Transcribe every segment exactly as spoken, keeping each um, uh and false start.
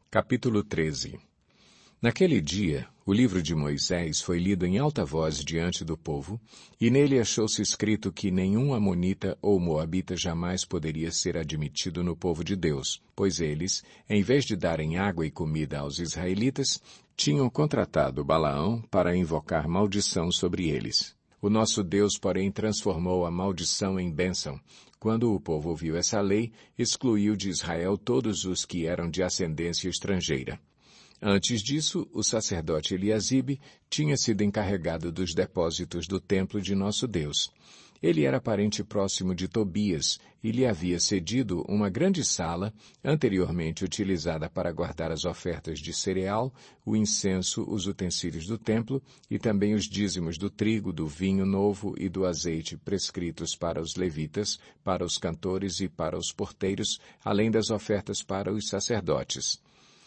Capítulo treze. Naquele dia, o livro de Moisés foi lido em alta voz diante do povo, e nele achou-se escrito que nenhum amonita ou moabita jamais poderia ser admitido no povo de Deus, pois eles, em vez de darem água e comida aos israelitas, tinham contratado Balaão para invocar maldição sobre eles. O nosso Deus, porém, transformou a maldição em bênção. Quando o povo ouviu essa lei, excluiu de Israel todos os que eram de ascendência estrangeira. Antes disso, o sacerdote Eliasibe tinha sido encarregado dos depósitos do templo de nosso Deus. Ele era parente próximo de Tobias e lhe havia cedido uma grande sala, anteriormente utilizada para guardar as ofertas de cereal, o incenso, os utensílios do templo e também os dízimos do trigo, do vinho novo e do azeite prescritos para os levitas, para os cantores e para os porteiros, além das ofertas para os sacerdotes.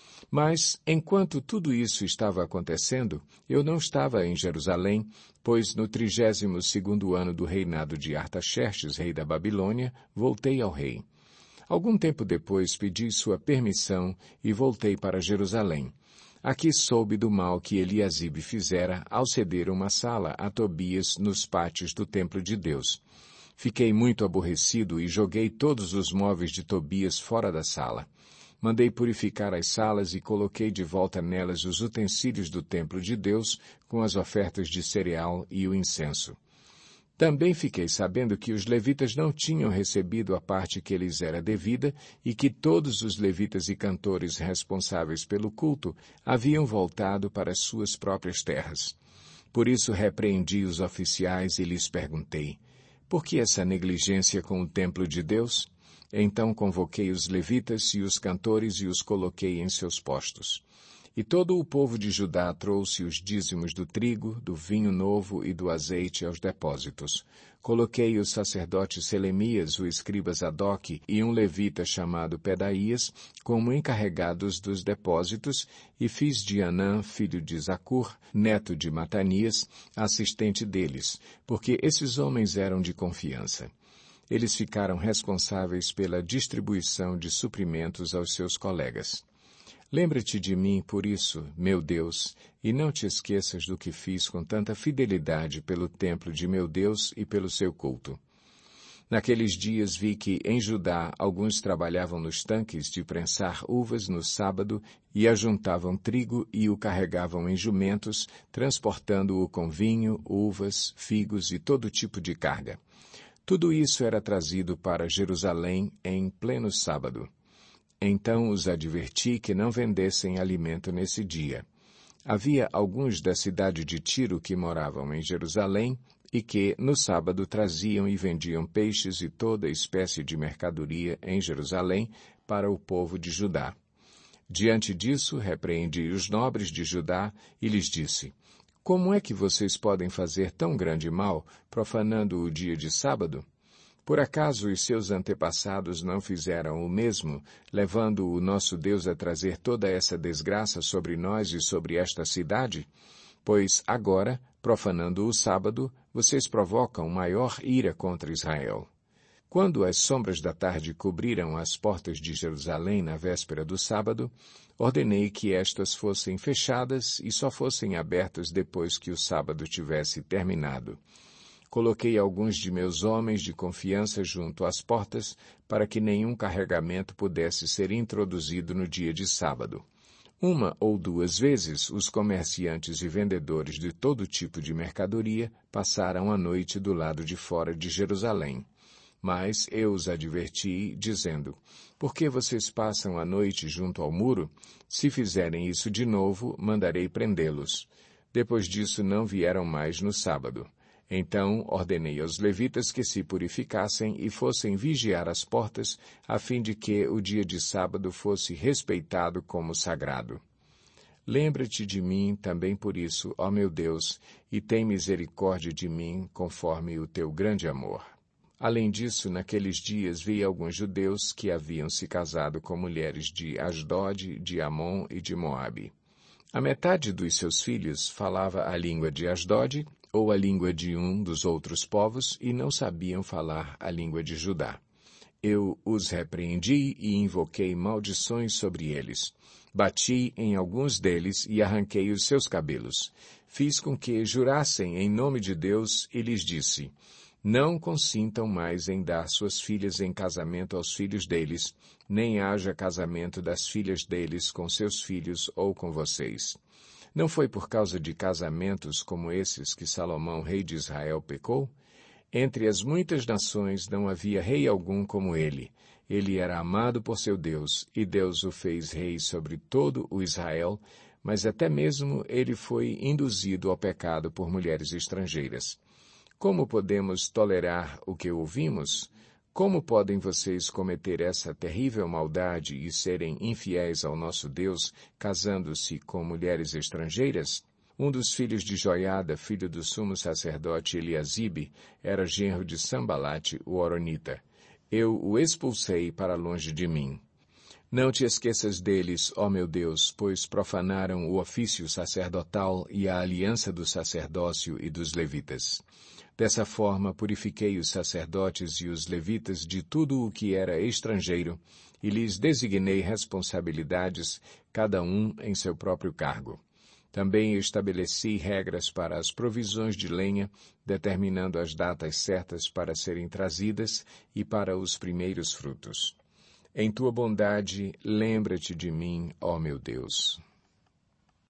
Mas, enquanto tudo isso estava acontecendo, eu não estava em Jerusalém, pois no trigésimo segundo ano do reinado de Artaxerxes, rei da Babilônia, voltei ao rei. Algum tempo depois pedi sua permissão e voltei para Jerusalém. Aqui soube do mal que Eliasibe fizera ao ceder uma sala a Tobias nos pátios do templo de Deus. Fiquei muito aborrecido e joguei todos os móveis de Tobias fora da sala. Mandei purificar as salas e coloquei de volta nelas os utensílios do templo de Deus, com as ofertas de cereal e o incenso. Também fiquei sabendo que os levitas não tinham recebido a parte que lhes era devida e que todos os levitas e cantores responsáveis pelo culto haviam voltado para as suas próprias terras. Por isso repreendi os oficiais e lhes perguntei: por que essa negligência com o templo de Deus? Então convoquei os levitas e os cantores e os coloquei em seus postos. E todo o povo de Judá trouxe os dízimos do trigo, do vinho novo e do azeite aos depósitos. Coloquei o sacerdote Selemias, o escriba Zadoque e um levita chamado Pedaías como encarregados dos depósitos e fiz de Anã, filho de Zacur, neto de Matanias, assistente deles, porque esses homens eram de confiança. Eles ficaram responsáveis pela distribuição de suprimentos aos seus colegas. Lembra-te de mim por isso, meu Deus, e não te esqueças do que fiz com tanta fidelidade pelo templo de meu Deus e pelo seu culto. Naqueles dias vi que, em Judá, alguns trabalhavam nos tanques de prensar uvas no sábado e ajuntavam trigo e o carregavam em jumentos, transportando-o com vinho, uvas, figos e todo tipo de carga. Tudo isso era trazido para Jerusalém em pleno sábado. Então os adverti que não vendessem alimento nesse dia. Havia alguns da cidade de Tiro que moravam em Jerusalém e que, no sábado, traziam e vendiam peixes e toda espécie de mercadoria em Jerusalém para o povo de Judá. Diante disso, repreendi os nobres de Judá e lhes disse: como é que vocês podem fazer tão grande mal, profanando o dia de sábado? Por acaso os seus antepassados não fizeram o mesmo, levando o nosso Deus a trazer toda essa desgraça sobre nós e sobre esta cidade? Pois agora, profanando o sábado, vocês provocam maior ira contra Israel. Quando as sombras da tarde cobriram as portas de Jerusalém na véspera do sábado, ordenei que estas fossem fechadas e só fossem abertas depois que o sábado tivesse terminado. Coloquei alguns de meus homens de confiança junto às portas para que nenhum carregamento pudesse ser introduzido no dia de sábado. Uma ou duas vezes, os comerciantes e vendedores de todo tipo de mercadoria passaram a noite do lado de fora de Jerusalém. Mas eu os adverti, dizendo: por que vocês passam a noite junto ao muro? Se fizerem isso de novo, mandarei prendê-los. Depois disso não vieram mais no sábado. Então ordenei aos levitas que se purificassem e fossem vigiar as portas, a fim de que o dia de sábado fosse respeitado como sagrado. Lembra-te de mim também por isso, ó meu Deus, e tem misericórdia de mim conforme o teu grande amor. Além disso, naqueles dias vi alguns judeus que haviam se casado com mulheres de Asdod, de Amon e de Moabe. A metade dos seus filhos falava a língua de Asdod ou a língua de um dos outros povos e não sabiam falar a língua de Judá. Eu os repreendi e invoquei maldições sobre eles. Bati em alguns deles e arranquei os seus cabelos. Fiz com que jurassem em nome de Deus e lhes disse: não consintam mais em dar suas filhas em casamento aos filhos deles, nem haja casamento das filhas deles com seus filhos ou com vocês. Não foi por causa de casamentos como esses que Salomão, rei de Israel, pecou? Entre as muitas nações não havia rei algum como ele. Ele era amado por seu Deus, e Deus o fez rei sobre todo o Israel, mas até mesmo ele foi induzido ao pecado por mulheres estrangeiras. Como podemos tolerar o que ouvimos? Como podem vocês cometer essa terrível maldade e serem infiéis ao nosso Deus, casando-se com mulheres estrangeiras? Um dos filhos de Joiada, filho do sumo sacerdote Eliasibe, era genro de Sambalate, o horonita. Eu o expulsei para longe de mim. Não te esqueças deles, ó meu Deus, pois profanaram o ofício sacerdotal e a aliança do sacerdócio e dos levitas. Dessa forma purifiquei os sacerdotes e os levitas de tudo o que era estrangeiro, e lhes designei responsabilidades, cada um em seu próprio cargo. Também estabeleci regras para as provisões de lenha, determinando as datas certas para serem trazidas e para os primeiros frutos. Em tua bondade, lembra-te de mim, ó meu Deus.